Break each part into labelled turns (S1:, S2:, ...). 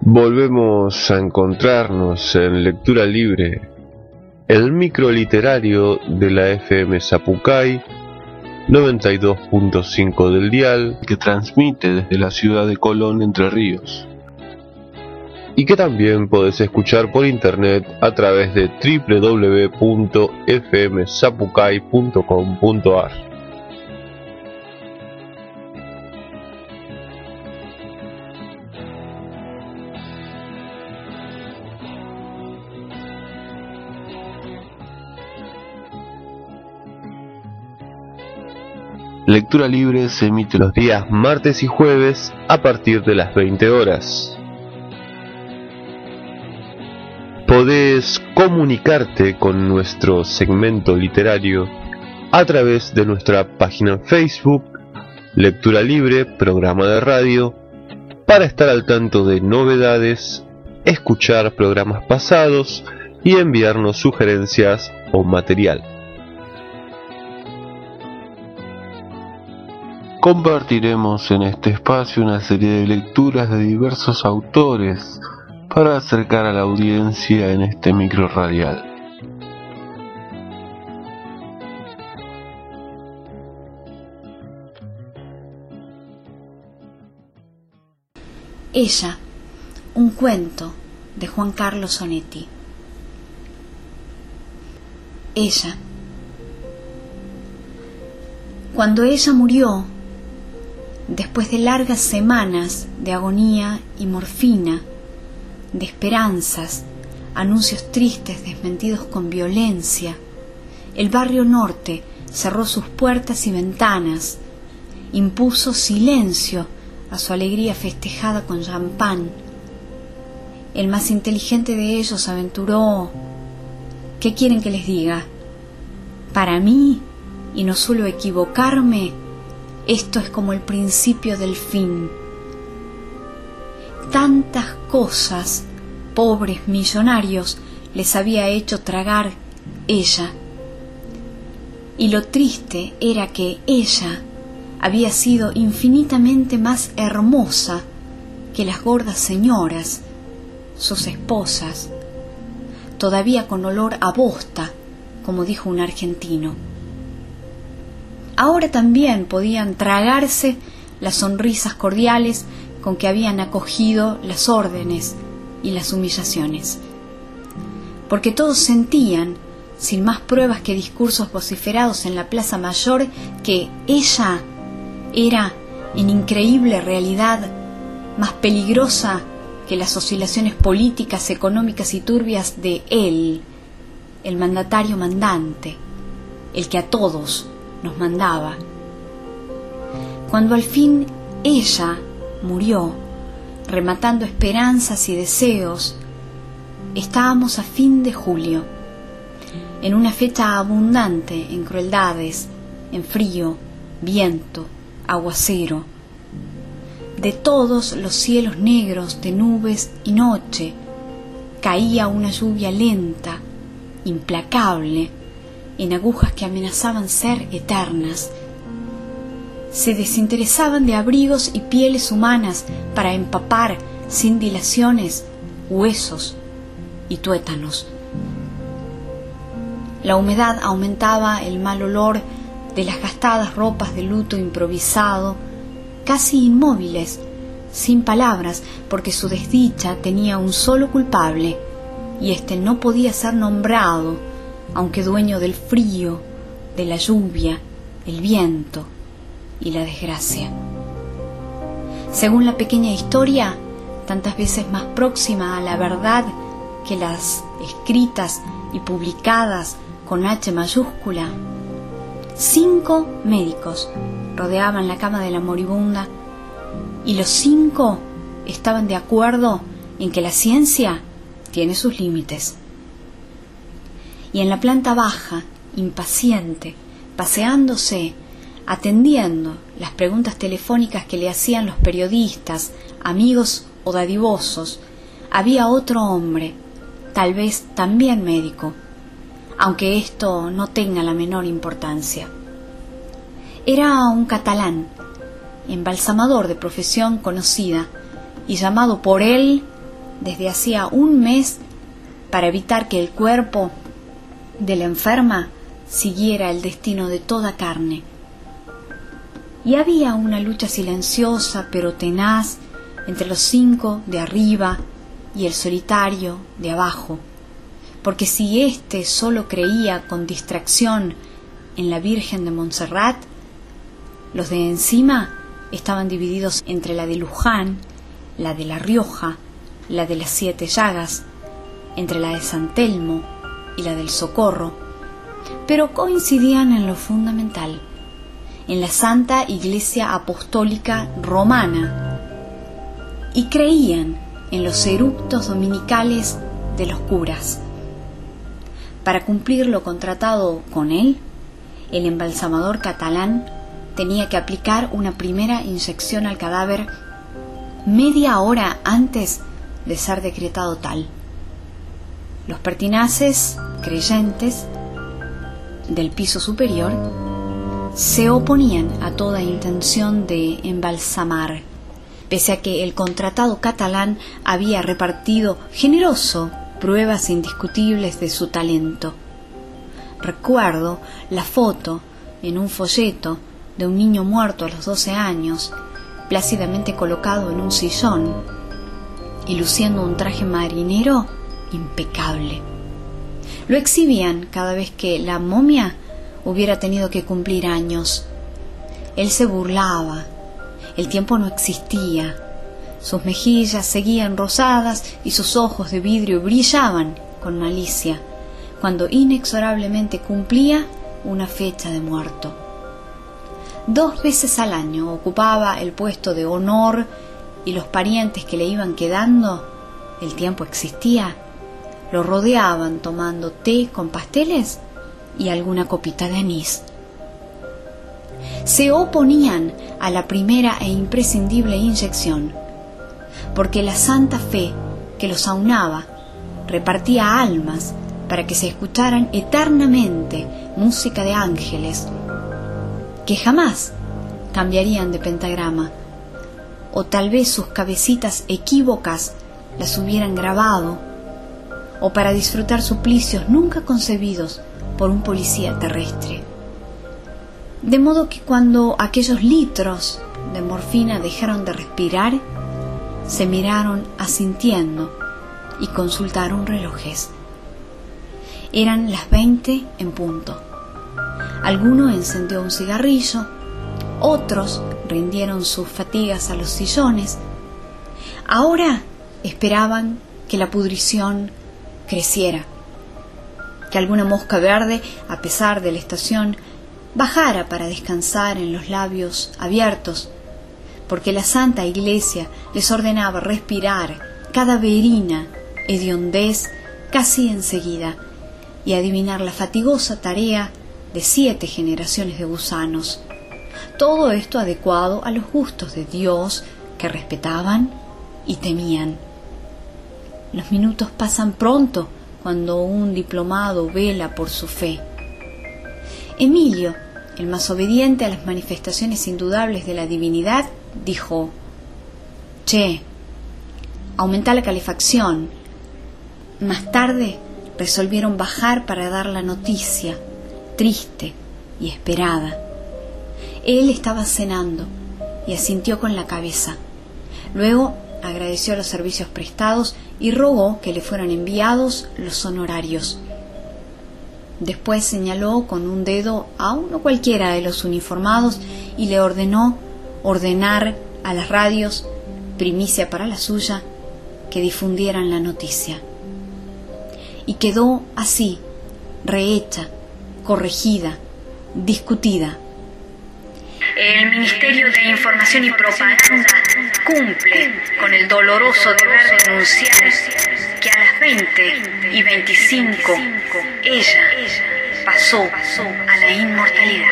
S1: Volvemos a encontrarnos en Lectura Libre, el microliterario de la FM Zapucay 92.5 del dial, que transmite desde la ciudad de Colón, Entre Ríos, y que también podés escuchar por internet a través de www.fmzapucay.com.ar. Lectura Libre se emite los días martes y jueves a partir de las 20 horas. Podés comunicarte con nuestro segmento literario a través de nuestra página en Facebook, Lectura Libre, programa de radio, para estar al tanto de novedades, escuchar programas pasados y enviarnos sugerencias o material. Compartiremos en este espacio una serie de lecturas de diversos autores para acercar a la audiencia en este micro radial.
S2: Ella, un cuento de Juan Carlos Onetti. Ella. Cuando ella murió, después de largas semanas de agonía y morfina, de esperanzas, anuncios tristes desmentidos con violencia, el barrio norte cerró sus puertas y ventanas, impuso silencio a su alegría festejada con champán. El más inteligente de ellos aventuró: ¿qué quieren que les diga? Para mí, y no suelo equivocarme, esto es como el principio del fin. Tantas cosas, pobres millonarios, les había hecho tragar ella. Y lo triste era que ella había sido infinitamente más hermosa que las gordas señoras, sus esposas, todavía con olor a bosta, como dijo un argentino. Ahora también podían tragarse las sonrisas cordiales con que habían acogido las órdenes y las humillaciones, porque todos sentían, sin más pruebas que discursos vociferados en la Plaza Mayor, que ella era, en increíble realidad, más peligrosa que las oscilaciones políticas, económicas y turbias de él, el mandatario mandante, el que a todos nos mandaba. Cuando al fin ella murió, rematando esperanzas y deseos, estábamos a fin de julio, en una fecha abundante en crueldades, en frío, viento, aguacero. De todos los cielos negros de nubes y noche caía una lluvia lenta, implacable, en agujas que amenazaban ser eternas. Se desinteresaban de abrigos y pieles humanas para empapar, sin dilaciones, huesos y tuétanos. La humedad aumentaba el mal olor de las gastadas ropas de luto improvisado, casi inmóviles, sin palabras, porque su desdicha tenía un solo culpable, y éste no podía ser nombrado, aunque dueño del frío, de la lluvia, el viento y la desgracia. Según la pequeña historia, tantas veces más próxima a la verdad que las escritas y publicadas con H mayúscula, 5 médicos rodeaban la cama de la moribunda, y los 5 estaban de acuerdo en que la ciencia tiene sus límites. Y en la planta baja, impaciente, paseándose, atendiendo las preguntas telefónicas que le hacían los periodistas, amigos o dadivosos, había otro hombre, tal vez también médico, aunque esto no tenga la menor importancia. Era un catalán, embalsamador de profesión conocida, y llamado por él desde hacía un mes para evitar que el cuerpo de la enferma siguiera el destino de toda carne. Y había una lucha silenciosa pero tenaz entre los 5 de arriba y el solitario de abajo, porque si éste solo creía con distracción en la Virgen de Montserrat, los de encima estaban divididos entre la de Luján, la de La Rioja, la de las 7 Llagas, entre la de San Telmo y la del Socorro, pero coincidían en lo fundamental, en la Santa Iglesia Apostólica Romana, y creían en los eruptos dominicales de los curas. Para cumplir lo contratado con él, el embalsamador catalán tenía que aplicar una primera inyección al cadáver media hora antes de ser decretado tal. Los pertinaces creyentes del piso superior se oponían a toda intención de embalsamar, pese a que el contratado catalán había repartido generoso pruebas indiscutibles de su talento. Recuerdo la foto en un folleto de un niño muerto a los 12 años, plácidamente colocado en un sillón y luciendo un traje marinero impecable. Lo exhibían cada vez que la momia hubiera tenido que cumplir años. Él se burlaba. El tiempo no existía. Sus mejillas seguían rosadas y sus ojos de vidrio brillaban con malicia cuando inexorablemente cumplía una fecha de muerto. 2 veces al año ocupaba el puesto de honor y los parientes que le iban quedando, el tiempo existía, lo rodeaban tomando té con pasteles y alguna copita de anís. Se oponían a la primera e imprescindible inyección, porque la santa fe que los aunaba repartía almas para que se escucharan eternamente música de ángeles, que jamás cambiarían de pentagrama, o tal vez sus cabecitas equívocas las hubieran grabado, o para disfrutar suplicios nunca concebidos por un policía terrestre. De modo que cuando aquellos litros de morfina dejaron de respirar, se miraron asintiendo y consultaron relojes. Eran las 20 en punto. Alguno encendió un cigarrillo, otros rindieron sus fatigas a los sillones. Ahora esperaban que la pudrición creciera, que alguna mosca verde, a pesar de la estación, bajara para descansar en los labios abiertos, porque la Santa Iglesia les ordenaba respirar cadaverina hediondez casi enseguida y adivinar la fatigosa tarea de 7 generaciones de gusanos. Todo esto adecuado a los gustos de Dios, que respetaban y temían. Los minutos pasan pronto cuando un diplomado vela por su fe. Emilio, el más obediente a las manifestaciones indudables de la divinidad, dijo: «Che, aumenta la calefacción». Más tarde resolvieron bajar para dar la noticia, triste y esperada. Él estaba cenando y asintió con la cabeza. Luego agradeció los servicios prestados y rogó que le fueran enviados los honorarios. Después señaló con un dedo a uno cualquiera de los uniformados y le ordenó ordenar a las radios, primicia para la suya, que difundieran la noticia. Y quedó así, rehecha, corregida, discutida.
S3: El Ministerio de Información y Propaganda cumple con el doloroso deber de anunciar que a las 20:25 ella pasó a la inmortalidad.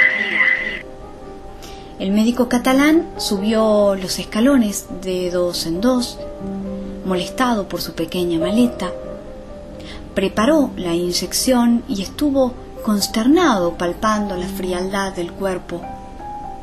S2: El médico catalán subió los escalones de 2 en 2, molestado por su pequeña maleta. Preparó la inyección y estuvo consternado palpando la frialdad del cuerpo.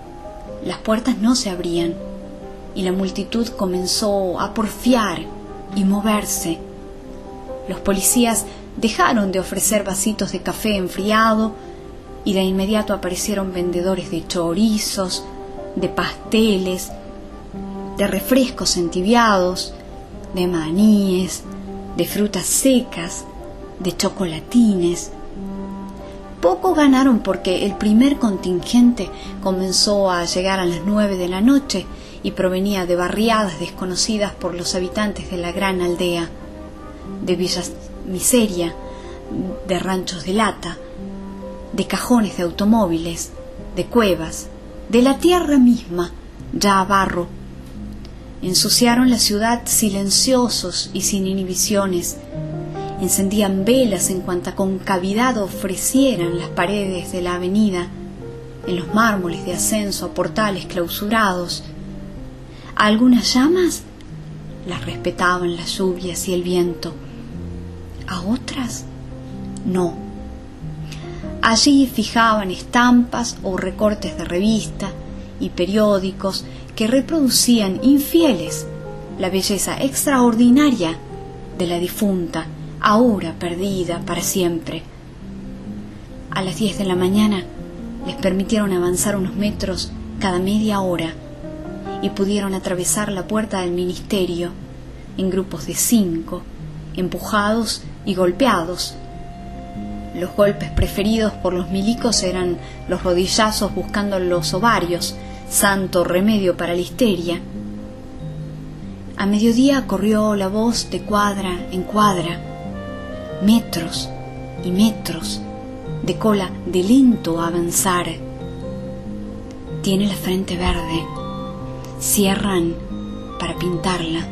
S2: Las puertas no se abrían y la multitud comenzó a porfiar y moverse. Los policías dejaron de ofrecer vasitos de café enfriado y de inmediato aparecieron vendedores de chorizos, de pasteles, de refrescos entibiados, de maníes, de frutas secas, de chocolatines. Poco ganaron porque el primer contingente comenzó a llegar a las 9 de la noche y provenía de barriadas desconocidas por los habitantes de la gran aldea, de villas miseria, de ranchos de lata, de cajones de automóviles, de cuevas, de la tierra misma, ya a barro. Ensuciaron la ciudad silenciosos y sin inhibiciones. Encendían velas en cuanta concavidad ofrecieran las paredes de la avenida, en los mármoles de ascenso a portales clausurados. A algunas llamas las respetaban las lluvias y el viento, a otras no. Allí fijaban estampas o recortes de revista y periódicos que reproducían infieles la belleza extraordinaria de la difunta, ahora perdida para siempre. A las 10 de la mañana les permitieron avanzar unos metros cada media hora y pudieron atravesar la puerta del ministerio en grupos de 5, empujados y golpeados. Los golpes preferidos por los milicos eran los rodillazos buscando los ovarios, santo remedio para la histeria. A mediodía corrió la voz de cuadra en cuadra, metros y metros de cola de lento avanzar. Tiene la frente verde, cierran para pintarla.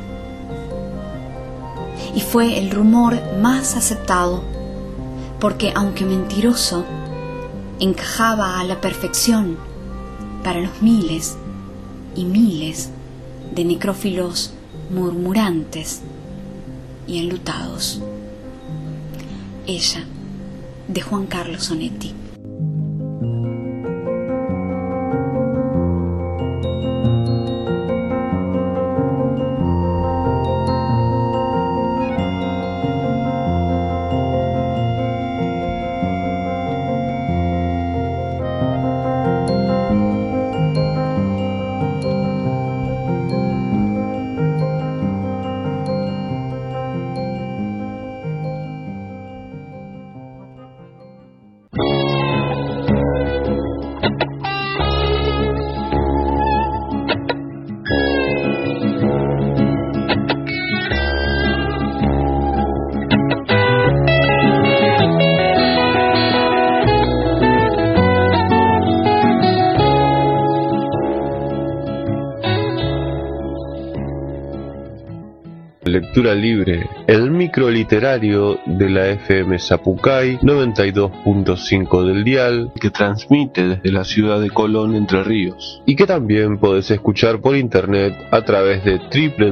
S2: Y fue el rumor más aceptado, porque aunque mentiroso, encajaba a la perfección para los miles y miles de necrófilos murmurantes y enlutados. Ella, de Juan Carlos Onetti.
S1: Lectura Libre, el microliterario de la FM Zapucay 92.5 del dial, que transmite desde la ciudad de Colón, Entre Ríos, y que también podés escuchar por internet a través de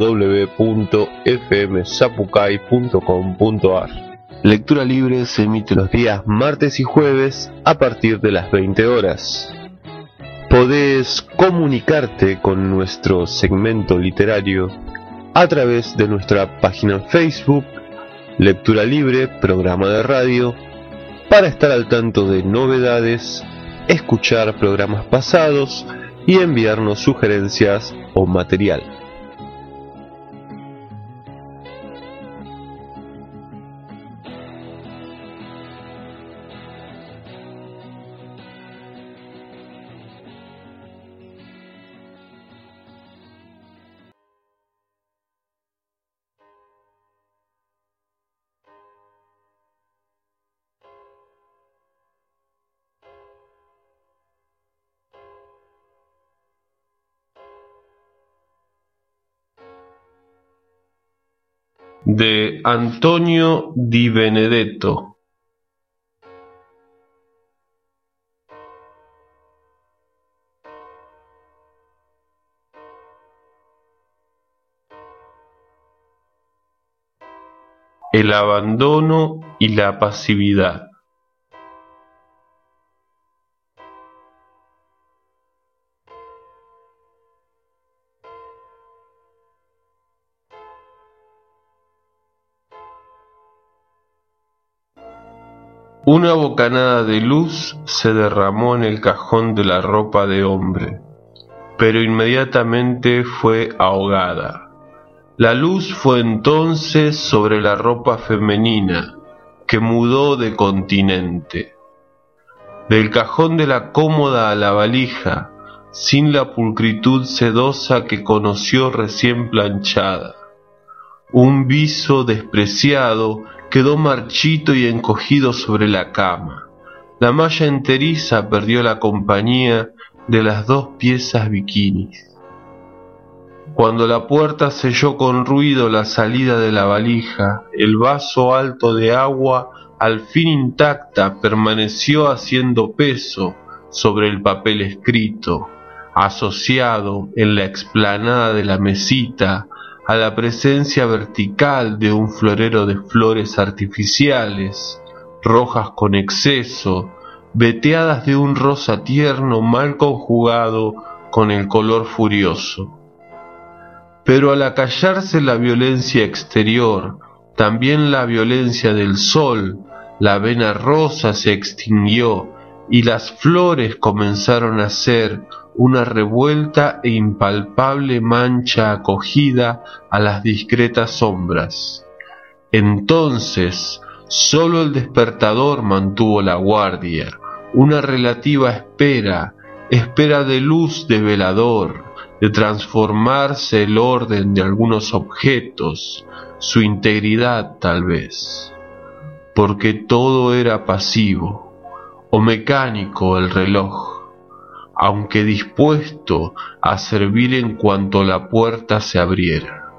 S1: www.fmzapucay.com.ar. Lectura Libre se emite los días martes y jueves a partir de las 20 horas. Podés comunicarte con nuestro segmento literario a través de nuestra página en Facebook, Lectura Libre, programa de radio, para estar al tanto de novedades, escuchar programas pasados y enviarnos sugerencias o material. De Antonio Di Benedetto. El abandono y la pasividad. Una bocanada de luz se derramó en el cajón de la ropa de hombre, pero inmediatamente fue ahogada. La luz fue entonces sobre la ropa femenina, que mudó de continente. Del cajón de la cómoda a la valija, sin la pulcritud sedosa que conoció recién planchada. Un viso despreciado quedó marchito y encogido sobre la cama. La malla enteriza perdió la compañía de las dos piezas bikinis. Cuando la puerta selló con ruido la salida de la valija, el vaso alto de agua, al fin intacta, permaneció haciendo peso sobre el papel escrito, asociado en la explanada de la mesita a la presencia vertical de un florero de flores artificiales, rojas con exceso, veteadas de un rosa tierno mal conjugado con el color furioso. Pero al acallarse la violencia exterior, también la violencia del sol, la vena rosa se extinguió y las flores comenzaron a ser una revuelta e impalpable mancha acogida a las discretas sombras. Entonces, sólo el despertador mantuvo la guardia, una relativa espera de luz de velador, de transformarse el orden de algunos objetos, su integridad tal vez, porque todo era pasivo o mecánico el reloj, aunque dispuesto a servir en cuanto la puerta se abriera.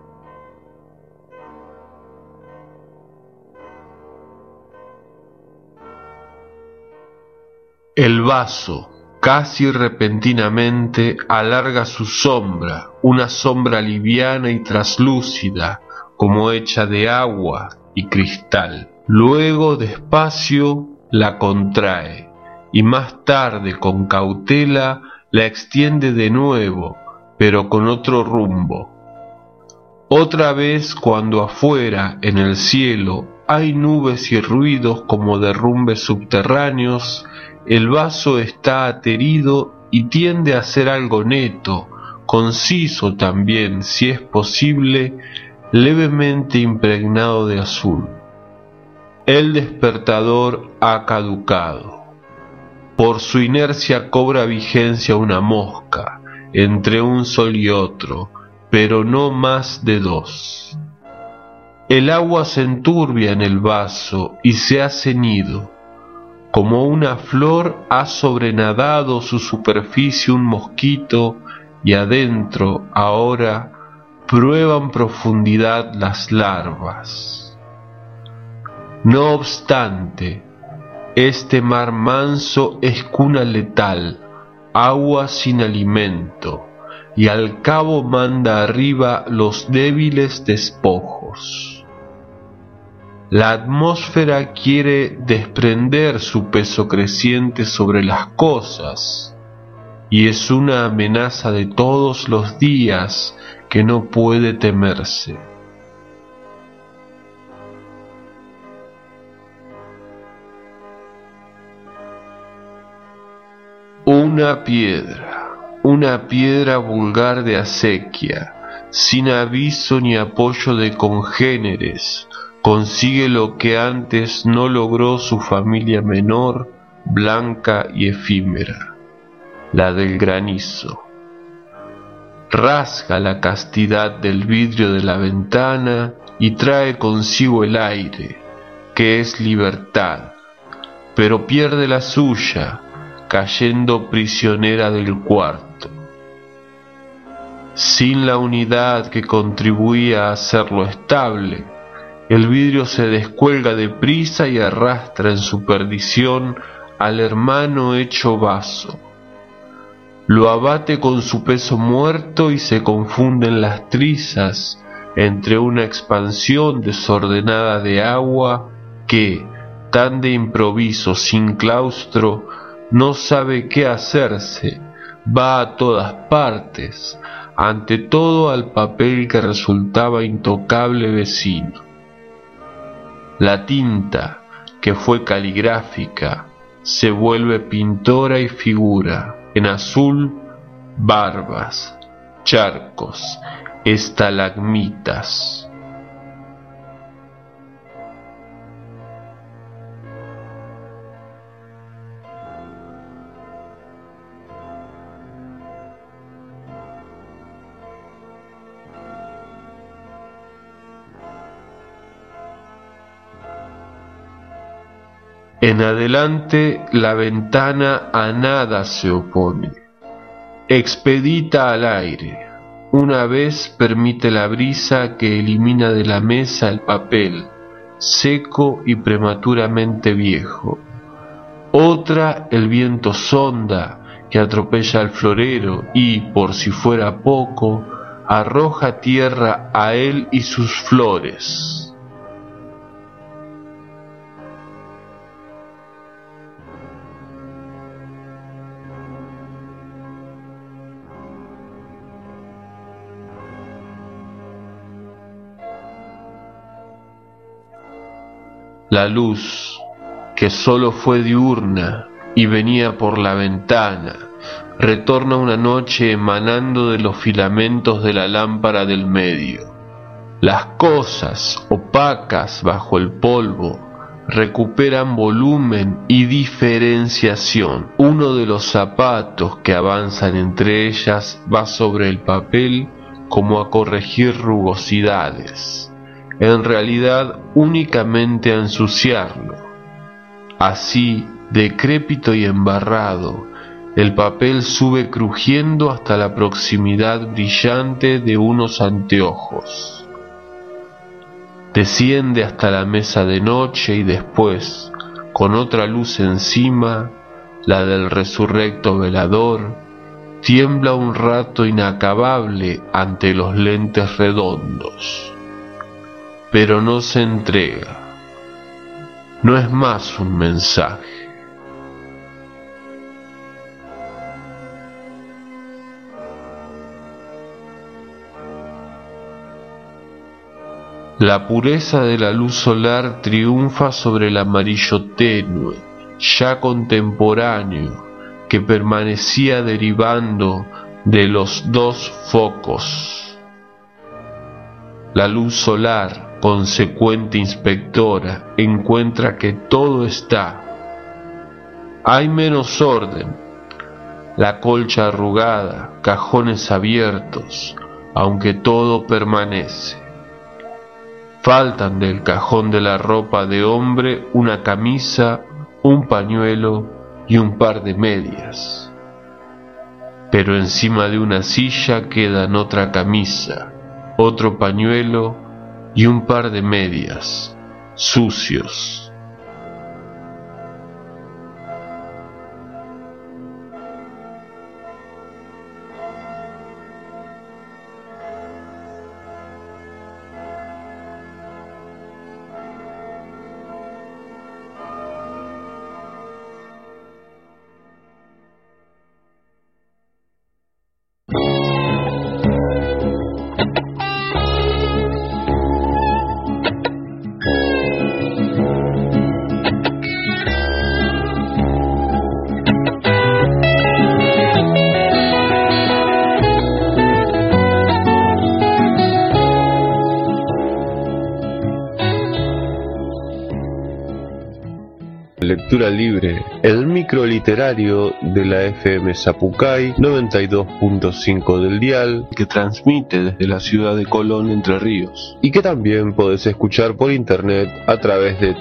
S1: El vaso, casi repentinamente, alarga su sombra, una sombra liviana y traslúcida, como hecha de agua y cristal. Luego, despacio, la contrae, y más tarde, con cautela, la extiende de nuevo, pero con otro rumbo. Otra vez, cuando afuera, en el cielo, hay nubes y ruidos como derrumbes subterráneos, el vaso está aterido y tiende a ser algo neto, conciso también, si es posible, levemente impregnado de azul. El despertador ha caducado. Por su inercia cobra vigencia una mosca, entre un sol y otro, pero no más de dos. El agua se enturbia en el vaso y se ha ceñido. Como una flor ha sobrenadado su superficie un mosquito y adentro, ahora, prueban profundidad las larvas. No obstante, este mar manso es cuna letal, agua sin alimento, y al cabo manda arriba los débiles despojos. La atmósfera quiere desprender su peso creciente sobre las cosas, y es una amenaza de todos los días que no puede temerse. Una piedra vulgar de acequia, sin aviso ni apoyo de congéneres, consigue lo que antes no logró su familia menor, blanca y efímera, la del granizo. Rasga la castidad del vidrio de la ventana y trae consigo el aire, que es libertad, pero pierde la suya, cayendo prisionera del cuarto. Sin la unidad que contribuía a hacerlo estable, el vidrio se descuelga deprisa y arrastra en su perdición al hermano hecho vaso. Lo abate con su peso muerto y se confunden las trizas entre una expansión desordenada de agua que, tan de improviso sin claustro, no sabe qué hacerse, va a todas partes, ante todo al papel que resultaba intocable vecino. La tinta, que fue caligráfica, se vuelve pintora y figura. En azul, barbas, charcos, estalagmitas. En adelante la ventana a nada se opone, expedita al aire. Una vez permite la brisa que elimina de la mesa el papel, seco y prematuramente viejo. Otra el viento sonda que atropella al florero y, por si fuera poco, arroja tierra a él y sus flores. La luz, que sólo fue diurna y venía por la ventana, retorna una noche emanando de los filamentos de la lámpara del medio. Las cosas, opacas bajo el polvo, recuperan volumen y diferenciación. Uno de los zapatos que avanzan entre ellas va sobre el papel como a corregir rugosidades. En realidad únicamente a ensuciarlo. Así, decrépito y embarrado, el papel sube crujiendo hasta la proximidad brillante de unos anteojos. Desciende hasta la mesa de noche y después, con otra luz encima, la del resurrecto velador, tiembla un rato inacabable ante los lentes redondos. Pero no se entrega. No es más un mensaje. La pureza de la luz solar triunfa sobre el amarillo tenue, ya contemporáneo, que permanecía derivando de los dos focos. La luz solar, consecuente inspectora, encuentra que todo está. Hay menos orden, la colcha arrugada, cajones abiertos, aunque todo permanece. Faltan del cajón de la ropa de hombre una camisa, un pañuelo y un par de medias. Pero encima de una silla quedan otra camisa, otro pañuelo y un par de medias, sucios. Lectura Libre, el microliterario de la FM Zapucay 92.5 del dial, que transmite desde la ciudad de Colón, Entre Ríos, y que también podés escuchar por internet a través de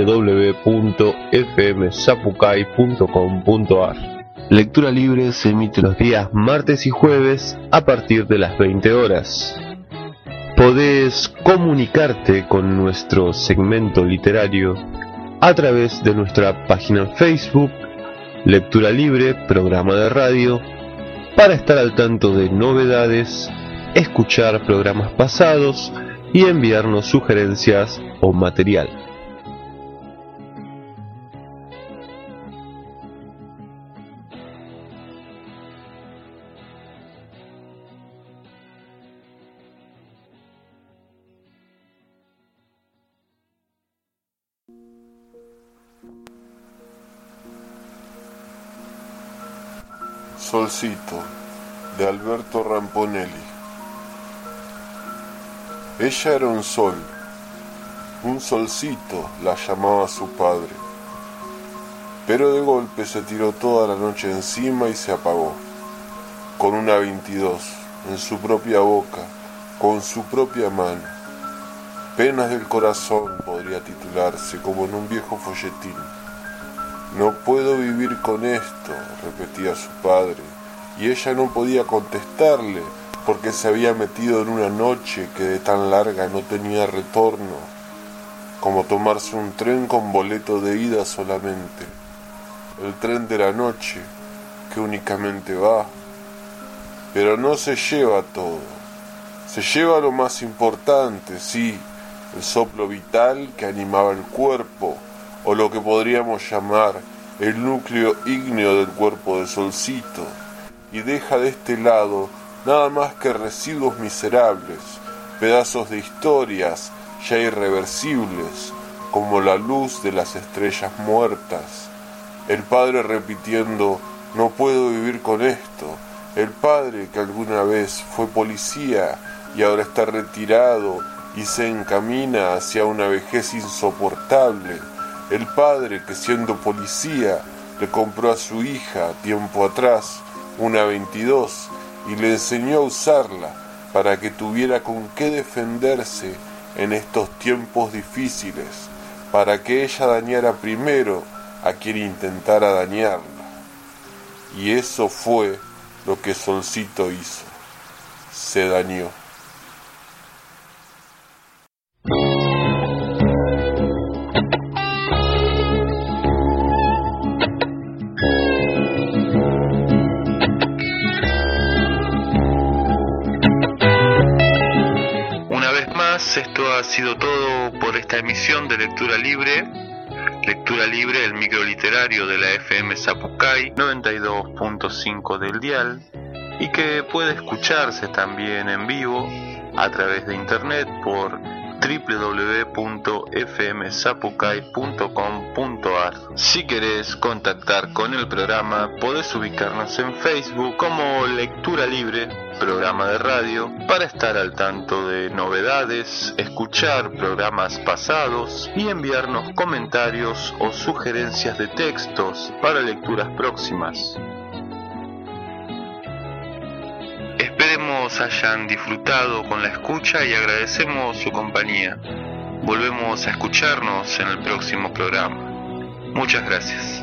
S1: www.fmzapucay.com.ar. Lectura Libre se emite los días martes y jueves a partir de las 20 horas. Podés comunicarte con nuestro segmento literario a través de nuestra página en Facebook, Lectura Libre, programa de radio, para estar al tanto de novedades, escuchar programas pasados y enviarnos sugerencias o material.
S4: Solcito, de Alberto Ramponelli. Ella era un solcito, la llamaba su padre. Pero de golpe se tiró toda la noche encima y se apagó, con una 22, en su propia boca, con su propia mano. Penas del corazón podría titularse, como en un viejo folletín. No puedo vivir con esto, repetía su padre, y ella no podía contestarle, porque se había metido en una noche que de tan larga no tenía retorno, como tomarse un tren con boleto de ida solamente, el tren de la noche, que únicamente va, pero no se lleva todo, se lleva lo más importante, sí, el soplo vital que animaba el cuerpo, o lo que podríamos llamar el núcleo ígneo del cuerpo de Solcito, y deja de este lado nada más que residuos miserables, pedazos de historias ya irreversibles, como la luz de las estrellas muertas. El padre repitiendo, no puedo vivir con esto. El padre que alguna vez fue policía y ahora está retirado y se encamina hacia una vejez insoportable. El padre que siendo policía le compró a su hija tiempo atrás una 22 y le enseñó a usarla para que tuviera con qué defenderse en estos tiempos difíciles, para que ella dañara primero a quien intentara dañarla. Y eso fue lo que Solcito hizo. Se dañó.
S1: Esto ha sido todo por esta emisión de Lectura Libre, el micro literario de la FM Zapucay 92.5 del dial, y que puede escucharse también en vivo a través de internet por www.fmzapucay.com.ar. Si querés contactar con el programa, podés ubicarnos en Facebook como Lectura Libre, programa de radio, para estar al tanto de novedades, escuchar programas pasados y enviarnos comentarios o sugerencias de textos para lecturas próximas. Esperemos hayan disfrutado con la escucha y agradecemos su compañía. Volvemos a escucharnos en el próximo programa. Muchas gracias.